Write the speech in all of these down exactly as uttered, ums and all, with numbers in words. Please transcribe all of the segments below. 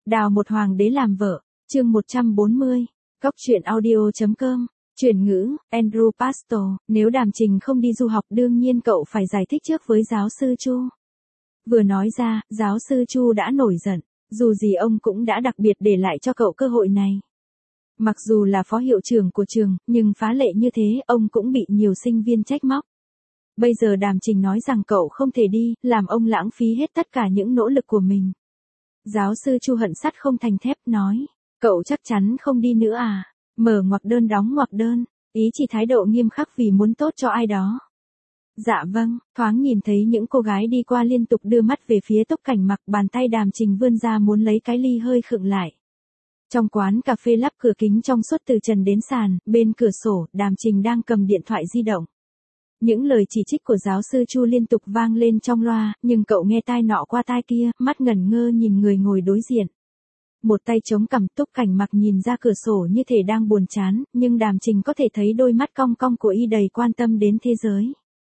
Đào một hoàng đế làm vợ, chương một trăm bốn mươi, Cóc truyện audio chấm com, chuyển ngữ, Andrew Pastor, nếu Đàm Trình không đi du học đương nhiên cậu phải giải thích trước với giáo sư Chu. Vừa nói ra, giáo sư Chu đã nổi giận, dù gì ông cũng đã đặc biệt để lại cho cậu cơ hội này. Mặc dù là phó hiệu trưởng của trường, nhưng phá lệ như thế ông cũng bị nhiều sinh viên trách móc. Bây giờ Đàm Trình nói rằng cậu không thể đi, làm ông lãng phí hết tất cả những nỗ lực của mình. Giáo sư Chu hận sắt không thành thép nói, cậu chắc chắn không đi nữa à? Mở ngoặc đơn đóng ngoặc đơn, ý chỉ thái độ nghiêm khắc vì muốn tốt cho ai đó. Dạ vâng, thoáng nhìn thấy những cô gái đi qua liên tục đưa mắt về phía Túc Cảnh Mặc, bàn tay Đàm Trình vươn ra muốn lấy cái ly hơi khựng lại. Trong quán cà phê lắp cửa kính trong suốt từ trần đến sàn, bên cửa sổ, Đàm Trình đang cầm điện thoại di động. Những lời chỉ trích của giáo sư Chu liên tục vang lên trong loa, nhưng cậu nghe tai nọ qua tai kia, mắt ngẩn ngơ nhìn người ngồi đối diện. Một tay chống cằm, Túc Cảnh Mặc nhìn ra cửa sổ như thể đang buồn chán, nhưng Đàm Trình có thể thấy đôi mắt cong cong của y đầy quan tâm đến thế giới.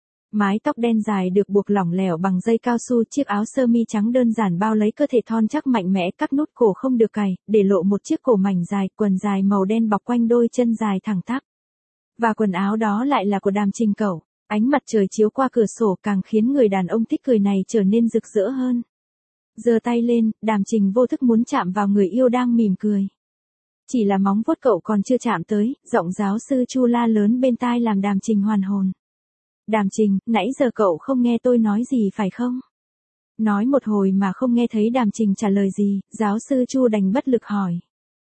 Mái tóc đen dài được buộc lỏng lẻo bằng dây cao su, chiếc áo sơ mi trắng đơn giản bao lấy cơ thể thon chắc mạnh mẽ, các nút cổ không được cài, để lộ một chiếc cổ mảnh dài, quần dài màu đen bọc quanh đôi chân dài thẳng tắp. Và quần áo đó lại là của Đàm Trình cậu. Ánh mặt trời chiếu qua cửa sổ càng khiến người đàn ông thích cười này trở nên rực rỡ hơn. Giơ tay lên, Đàm Trình vô thức muốn chạm vào người yêu đang mỉm cười. Chỉ là móng vuốt cậu còn chưa chạm tới, giọng giáo sư Chu la lớn bên tai làm Đàm Trình hoàn hồn. Đàm Trình, nãy giờ cậu không nghe tôi nói gì phải không? Nói một hồi mà không nghe thấy Đàm Trình trả lời gì, giáo sư Chu đành bất lực hỏi.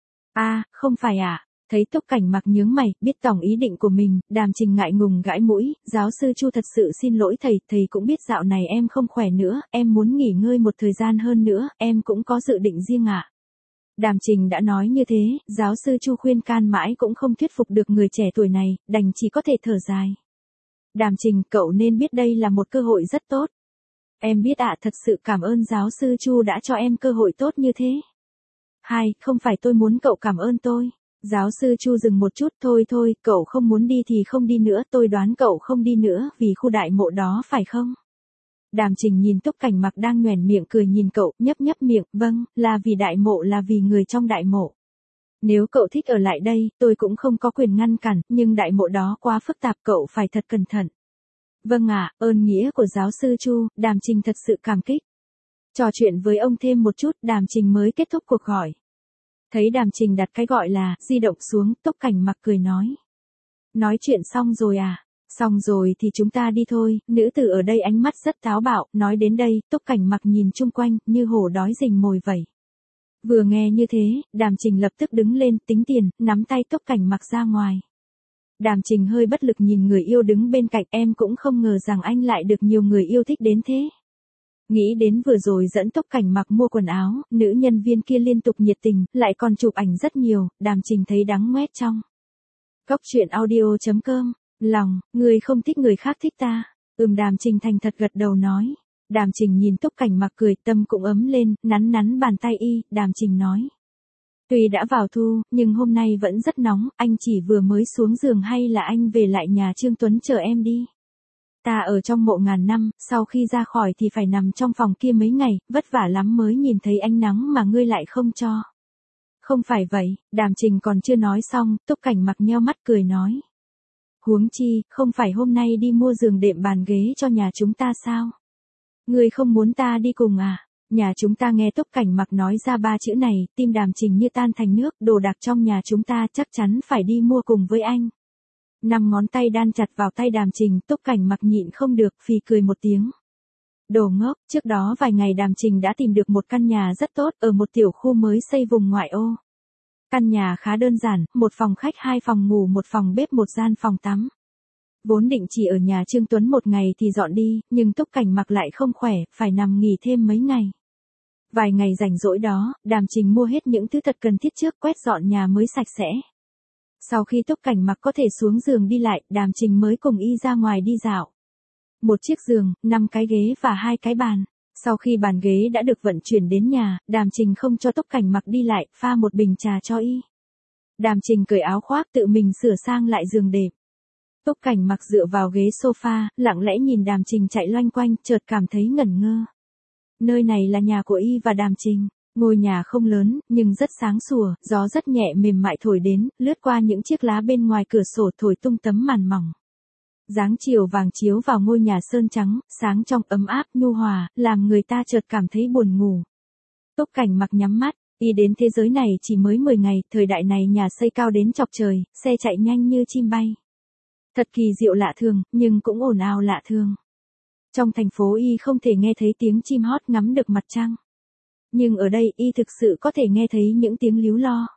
À, không phải ạ. À? Thấy Túc Cảnh Mặc nhướng mày, biết tỏng ý định của mình, Đàm Trình ngại ngùng gãi mũi, giáo sư Chu thật sự xin lỗi thầy, thầy cũng biết dạo này em không khỏe nữa, em muốn nghỉ ngơi một thời gian hơn nữa, em cũng có dự định riêng ạ. À. Đàm Trình đã nói như thế, giáo sư Chu khuyên can mãi cũng không thuyết phục được người trẻ tuổi này, đành chỉ có thể thở dài. Đàm Trình, cậu nên biết đây là một cơ hội rất tốt. Em biết ạ, à, thật sự cảm ơn giáo sư Chu đã cho em cơ hội tốt như thế. Hai, không phải tôi muốn cậu cảm ơn tôi. Giáo sư Chu dừng một chút, thôi thôi, cậu không muốn đi thì không đi nữa, tôi đoán cậu không đi nữa vì khu đại mộ đó phải không? Đàm Trình nhìn Túc Cảnh Mặc đang nhoẻn miệng cười nhìn cậu, nhấp nhấp miệng, vâng, là vì đại mộ, là vì người trong đại mộ. Nếu cậu thích ở lại đây, tôi cũng không có quyền ngăn cản, nhưng đại mộ đó quá phức tạp, cậu phải thật cẩn thận. Vâng ạ, à, ơn nghĩa của giáo sư Chu, Đàm Trình thật sự cảm kích. Trò chuyện với ông thêm một chút, Đàm Trình mới kết thúc cuộc gọi. Thấy Đàm Trình đặt cái gọi là di động xuống, Túc Cảnh Mặc cười nói. Nói chuyện xong rồi à? Xong rồi thì chúng ta đi thôi, nữ tử ở đây ánh mắt rất táo bạo, nói đến đây, Túc Cảnh Mặc nhìn chung quanh, như hổ đói rình mồi vậy. Vừa nghe như thế, Đàm Trình lập tức đứng lên, tính tiền, nắm tay Túc Cảnh Mặc ra ngoài. Đàm Trình hơi bất lực nhìn người yêu đứng bên cạnh, em cũng không ngờ rằng anh lại được nhiều người yêu thích đến thế. Nghĩ đến vừa rồi dẫn Túc Cảnh Mặc mua quần áo, nữ nhân viên kia liên tục nhiệt tình, lại còn chụp ảnh rất nhiều, Đàm Trình thấy đắng ngoét trong. Cóc truyện audio chấm com, lòng, người không thích người khác thích ta. Ừm, Đàm Trình thành thật gật đầu nói. Đàm Trình nhìn Túc Cảnh Mặc cười, tâm cũng ấm lên, nắn nắn bàn tay y, Đàm Trình nói. Tuy đã vào thu, nhưng hôm nay vẫn rất nóng, anh chỉ vừa mới xuống giường hay là anh về lại nhà Trương Tuấn chờ em đi. Ta ở trong mộ ngàn năm, sau khi ra khỏi thì phải nằm trong phòng kia mấy ngày, vất vả lắm mới nhìn thấy ánh nắng mà ngươi lại không cho. Không phải vậy, Đàm Trình còn chưa nói xong, Túc Cảnh Mặc nheo mắt cười nói. Huống chi, không phải hôm nay đi mua giường đệm bàn ghế cho nhà chúng ta sao? Ngươi không muốn ta đi cùng à? Nhà chúng ta nghe Túc Cảnh Mặc nói ra ba chữ này, tim Đàm Trình như tan thành nước, đồ đạc trong nhà chúng ta chắc chắn phải đi mua cùng với anh. Năm ngón tay đan chặt vào tay Đàm Trình, Túc Cảnh Mặc nhịn không được, phì cười một tiếng. Đồ ngốc, trước đó vài ngày Đàm Trình đã tìm được một căn nhà rất tốt, ở một tiểu khu mới xây vùng ngoại ô. Căn nhà khá đơn giản, một phòng khách, hai phòng ngủ, một phòng bếp, một gian phòng tắm. Vốn định chỉ ở nhà Trương Tuấn một ngày thì dọn đi, nhưng Túc Cảnh Mặc lại không khỏe, phải nằm nghỉ thêm mấy ngày. Vài ngày rảnh rỗi đó, Đàm Trình mua hết những thứ thật cần thiết trước, quét dọn nhà mới sạch sẽ. Sau khi Túc Cảnh Mặc có thể xuống giường đi lại, Đàm Trình mới cùng y ra ngoài đi dạo. Một chiếc giường, năm cái ghế và hai cái bàn. Sau khi bàn ghế đã được vận chuyển đến nhà, Đàm Trình không cho Túc Cảnh Mặc đi lại, pha một bình trà cho y. Đàm Trình cởi áo khoác tự mình sửa sang lại giường đệm. Túc Cảnh Mặc dựa vào ghế sofa, lặng lẽ nhìn Đàm Trình chạy loanh quanh, chợt cảm thấy ngẩn ngơ. Nơi này là nhà của y và Đàm Trình. Ngôi nhà không lớn, nhưng rất sáng sủa, gió rất nhẹ mềm mại thổi đến, lướt qua những chiếc lá bên ngoài cửa sổ thổi tung tấm màn mỏng. Dáng chiều vàng chiếu vào ngôi nhà sơn trắng, sáng trong ấm áp nhu hòa, làm người ta chợt cảm thấy buồn ngủ. Túc Cảnh Mặc nhắm mắt, y đến thế giới này chỉ mới mười ngày, thời đại này nhà xây cao đến chọc trời, xe chạy nhanh như chim bay. Thật kỳ diệu lạ thường, nhưng cũng ồn ào lạ thường. Trong thành phố y không thể nghe thấy tiếng chim hót ngắm được mặt trăng. Nhưng ở đây y thực sự có thể nghe thấy những tiếng líu lo.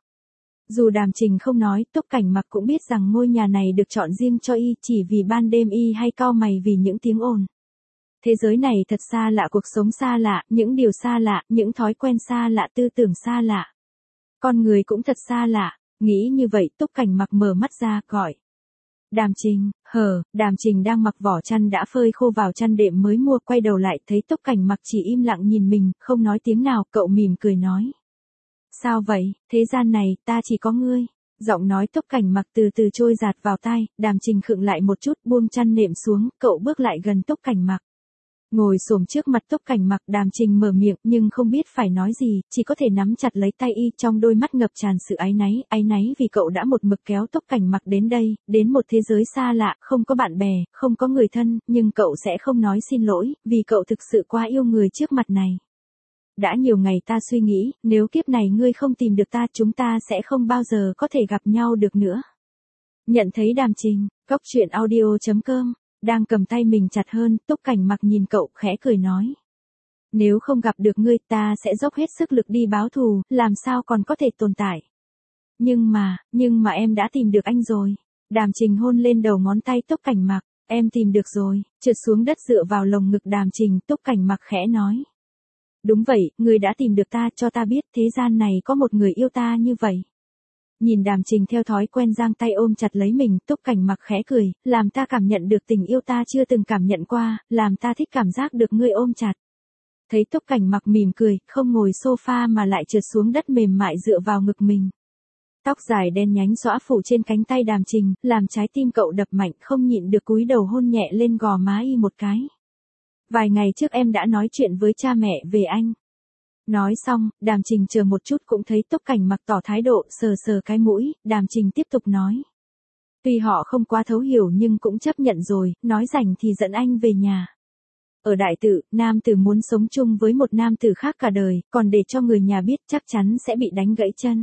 Dù Đàm Trình không nói, Túc Cảnh Mặc cũng biết rằng ngôi nhà này được chọn riêng cho y chỉ vì ban đêm y hay cau mày vì những tiếng ồn. Thế giới này thật xa lạ, cuộc sống xa lạ, những điều xa lạ, những thói quen xa lạ, tư tưởng xa lạ. Con người cũng thật xa lạ, nghĩ như vậy Túc Cảnh Mặc mở mắt ra, gọi. Đàm Trình, hờ, Đàm Trình đang mặc vỏ chăn đã phơi khô vào chăn đệm mới mua, quay đầu lại thấy Túc Cảnh Mặc chỉ im lặng nhìn mình, không nói tiếng nào, cậu mỉm cười nói. Sao vậy, thế gian này, ta chỉ có ngươi. Giọng nói Túc Cảnh Mặc từ từ trôi dạt vào tai, Đàm Trình khựng lại một chút, buông chăn nệm xuống, cậu bước lại gần Túc Cảnh Mặc. Ngồi xổm trước mặt Túc Cảnh Mặc, Đàm Trình mở miệng nhưng không biết phải nói gì, chỉ có thể nắm chặt lấy tay y, trong đôi mắt ngập tràn sự áy náy, áy náy vì cậu đã một mực kéo Túc Cảnh Mặc đến đây, đến một thế giới xa lạ, không có bạn bè, không có người thân, nhưng cậu sẽ không nói xin lỗi, vì cậu thực sự quá yêu người trước mặt này. Đã nhiều ngày ta suy nghĩ, nếu kiếp này ngươi không tìm được ta, chúng ta sẽ không bao giờ có thể gặp nhau được nữa. Nhận thấy Đàm Trình, Cóc Truyện Audio chấm com đang cầm tay mình chặt hơn, Túc Cảnh Mặc nhìn cậu, khẽ cười nói. Nếu không gặp được ngươi, ta sẽ dốc hết sức lực đi báo thù, làm sao còn có thể tồn tại. Nhưng mà, nhưng mà em đã tìm được anh rồi. Đàm Trình hôn lên đầu ngón tay Túc Cảnh Mặc, em tìm được rồi, trượt xuống đất dựa vào lồng ngực Đàm Trình, Túc Cảnh Mặc khẽ nói. Đúng vậy, ngươi đã tìm được ta, cho ta biết thế gian này có một người yêu ta như vậy. Nhìn Đàm Trình theo thói quen giang tay ôm chặt lấy mình, Túc Cảnh Mặc khẽ cười, làm ta cảm nhận được tình yêu ta chưa từng cảm nhận qua, làm ta thích cảm giác được ngươi ôm chặt. Thấy Túc Cảnh Mặc mỉm cười, không ngồi sofa mà lại trượt xuống đất mềm mại dựa vào ngực mình. Tóc dài đen nhánh xõa phủ trên cánh tay Đàm Trình, làm trái tim cậu đập mạnh, không nhịn được cúi đầu hôn nhẹ lên gò má y một cái. Vài ngày trước em đã nói chuyện với cha mẹ về anh. Nói xong, Đàm Trình chờ một chút cũng thấy Túc Cảnh Mặc tỏ thái độ, sờ sờ cái mũi, Đàm Trình tiếp tục nói. Tuy họ không quá thấu hiểu nhưng cũng chấp nhận rồi, nói rảnh thì dẫn anh về nhà. Ở đại tự, nam tử muốn sống chung với một nam tử khác cả đời, còn để cho người nhà biết chắc chắn sẽ bị đánh gãy chân.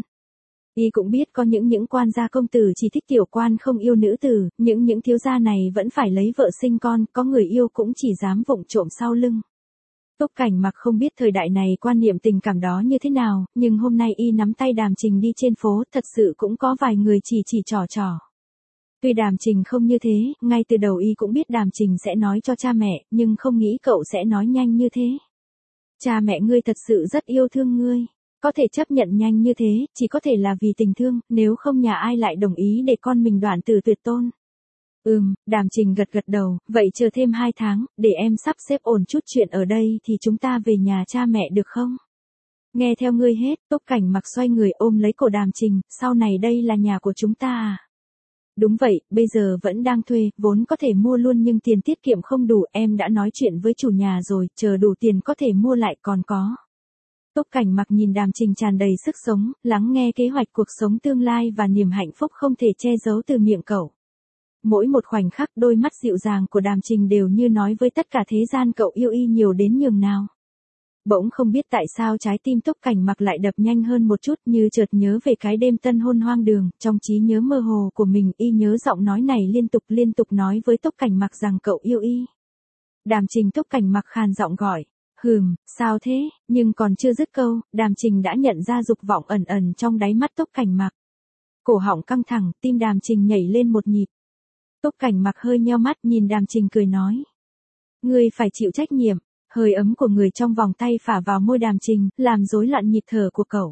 Y cũng biết có những những quan gia công tử chỉ thích tiểu quan không yêu nữ tử, những những thiếu gia này vẫn phải lấy vợ sinh con, có người yêu cũng chỉ dám vụng trộm sau lưng. Túc Cảnh Mặc không biết thời đại này quan niệm tình cảm đó như thế nào, nhưng hôm nay y nắm tay Đàm Trình đi trên phố, thật sự cũng có vài người chỉ chỉ trò trò. Tuy Đàm Trình không như thế, ngay từ đầu y cũng biết Đàm Trình sẽ nói cho cha mẹ, nhưng không nghĩ cậu sẽ nói nhanh như thế. Cha mẹ ngươi thật sự rất yêu thương ngươi. Có thể chấp nhận nhanh như thế, chỉ có thể là vì tình thương, nếu không nhà ai lại đồng ý để con mình đoạn tử tuyệt tôn. Ừm, Đàm Trình gật gật đầu, vậy chờ thêm hai tháng, để em sắp xếp ổn chút chuyện ở đây thì chúng ta về nhà cha mẹ được không? Nghe theo ngươi hết, Túc Cảnh Mặc xoay người ôm lấy cổ Đàm Trình, sau này đây là nhà của chúng ta à? Đúng vậy, bây giờ vẫn đang thuê, vốn có thể mua luôn nhưng tiền tiết kiệm không đủ, em đã nói chuyện với chủ nhà rồi, chờ đủ tiền có thể mua lại còn có. Túc Cảnh Mặc nhìn Đàm Trình tràn đầy sức sống, lắng nghe kế hoạch cuộc sống tương lai và niềm hạnh phúc không thể che giấu từ miệng cậu. Mỗi một khoảnh khắc đôi mắt dịu dàng của Đàm Trình đều như nói với tất cả thế gian cậu yêu y nhiều đến nhường nào. Bỗng không biết tại sao trái tim Túc Cảnh Mặc lại đập nhanh hơn một chút, như chợt nhớ về cái đêm tân hôn hoang đường, trong trí nhớ mơ hồ của mình y nhớ giọng nói này liên tục liên tục nói với Túc Cảnh Mặc rằng cậu yêu y. Đàm Trình Túc Cảnh Mặc khàn giọng gọi. Hừm, sao thế, nhưng còn chưa dứt câu, Đàm Trình đã nhận ra dục vọng ẩn ẩn trong đáy mắt Túc Cảnh Mặc. Cổ họng căng thẳng, tim Đàm Trình nhảy lên một nhịp. Túc Cảnh Mặc hơi nheo mắt nhìn Đàm Trình cười nói. Ngươi phải chịu trách nhiệm, hơi ấm của người trong vòng tay phả vào môi Đàm Trình, làm rối loạn nhịp thở của cậu.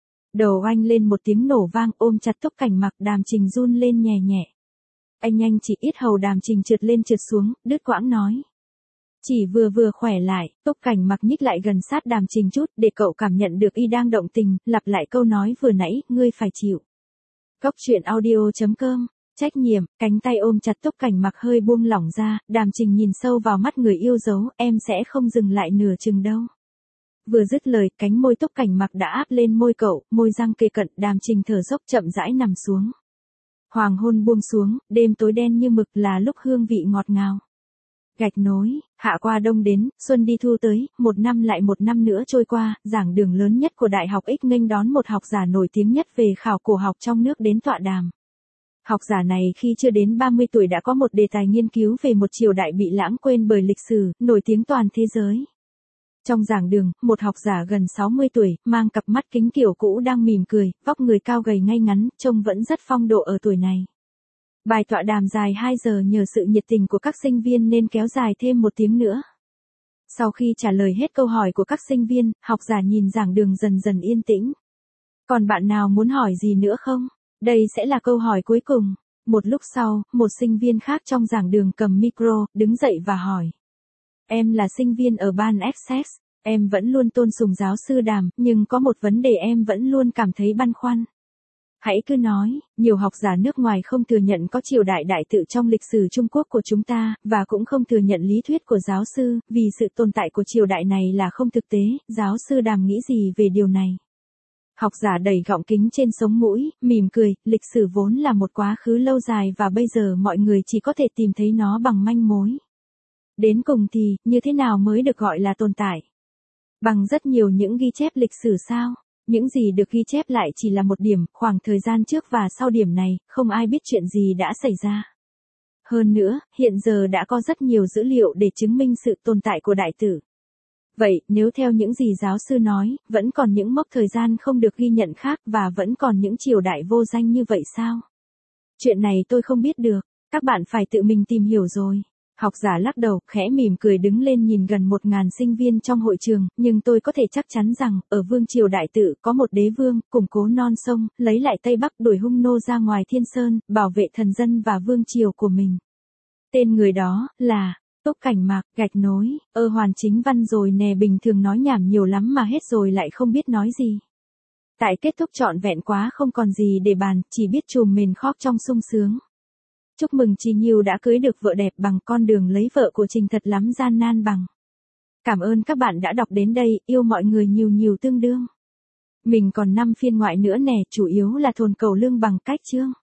Đầu oanh lên một tiếng nổ vang, ôm chặt Túc Cảnh Mặc, Đàm Trình run lên nhẹ nhẹ. Anh nhanh chỉ ít hầu Đàm Trình trượt lên trượt xuống, đứt quãng nói. Chỉ vừa vừa khỏe lại, Túc Cảnh Mặc nhích lại gần sát Đàm Trình chút để cậu cảm nhận được y đang động tình, lặp lại câu nói vừa nãy, ngươi phải chịu. Cóc Truyện Audio chấm com, trách nhiệm, cánh tay ôm chặt Túc Cảnh Mặc hơi buông lỏng ra, Đàm Trình nhìn sâu vào mắt người yêu dấu, em sẽ không dừng lại nửa chừng đâu. Vừa dứt lời, cánh môi Túc Cảnh Mặc đã áp lên môi cậu, môi răng kề cận, Đàm Trình thở dốc chậm rãi nằm xuống. Hoàng hôn buông xuống, đêm tối đen như mực là lúc hương vị ngọt ngào. Gạch nối, hạ qua đông đến, xuân đi thu tới, một năm lại một năm nữa trôi qua, giảng đường lớn nhất của Đại học X nghênh đón một học giả nổi tiếng nhất về khảo cổ học trong nước đến tọa đàm. Học giả này khi chưa đến ba mươi tuổi đã có một đề tài nghiên cứu về một triều đại bị lãng quên bởi lịch sử, nổi tiếng toàn thế giới. Trong giảng đường, một học giả gần sáu mươi tuổi, mang cặp mắt kính kiểu cũ đang mỉm cười, vóc người cao gầy ngay ngắn, trông vẫn rất phong độ ở tuổi này. Bài tọa đàm dài hai giờ nhờ sự nhiệt tình của các sinh viên nên kéo dài thêm một tiếng nữa. Sau khi trả lời hết câu hỏi của các sinh viên, học giả nhìn giảng đường dần dần yên tĩnh. Còn bạn nào muốn hỏi gì nữa không? Đây sẽ là câu hỏi cuối cùng. Một lúc sau, một sinh viên khác trong giảng đường cầm micro, đứng dậy và hỏi. Em là sinh viên ở ban Essex, em vẫn luôn tôn sùng giáo sư Đàm, nhưng có một vấn đề em vẫn luôn cảm thấy băn khoăn. Hãy cứ nói, nhiều học giả nước ngoài không thừa nhận có triều đại đại tự trong lịch sử Trung Quốc của chúng ta, và cũng không thừa nhận lý thuyết của giáo sư, vì sự tồn tại của triều đại này là không thực tế, giáo sư Đàm nghĩ gì về điều này? Học giả đẩy gọng kính trên sống mũi, mỉm cười, lịch sử vốn là một quá khứ lâu dài và bây giờ mọi người chỉ có thể tìm thấy nó bằng manh mối. Đến cùng thì, như thế nào mới được gọi là tồn tại? Bằng rất nhiều những ghi chép lịch sử sao? Những gì được ghi chép lại chỉ là một điểm, khoảng thời gian trước và sau điểm này, không ai biết chuyện gì đã xảy ra. Hơn nữa, hiện giờ đã có rất nhiều dữ liệu để chứng minh sự tồn tại của đại tử. Vậy, nếu theo những gì giáo sư nói, vẫn còn những mốc thời gian không được ghi nhận khác và vẫn còn những triều đại vô danh như vậy sao? Chuyện này tôi không biết được, các bạn phải tự mình tìm hiểu rồi. Học giả lắc đầu, khẽ mỉm cười đứng lên nhìn gần một ngàn sinh viên trong hội trường, nhưng tôi có thể chắc chắn rằng, ở vương triều đại tự có một đế vương, củng cố non sông, lấy lại Tây Bắc đuổi hung nô ra ngoài thiên sơn, bảo vệ thần dân và vương triều của mình. Tên người đó, là, Túc Cảnh Mặc, gạch nối, ơ hoàn chính văn rồi nè, bình thường nói nhảm nhiều lắm mà hết rồi lại không biết nói gì. Tại kết thúc trọn vẹn quá không còn gì để bàn, chỉ biết trùm mền khóc trong sung sướng. Chúc mừng Trì Nhiêu đã cưới được vợ đẹp bằng con đường lấy vợ của Trình thật lắm gian nan bằng. Cảm ơn các bạn đã đọc đến đây, yêu mọi người nhiều nhiều tương đương. Mình còn năm phiên ngoại nữa nè, chủ yếu là thồn cầu lương bằng cách chương.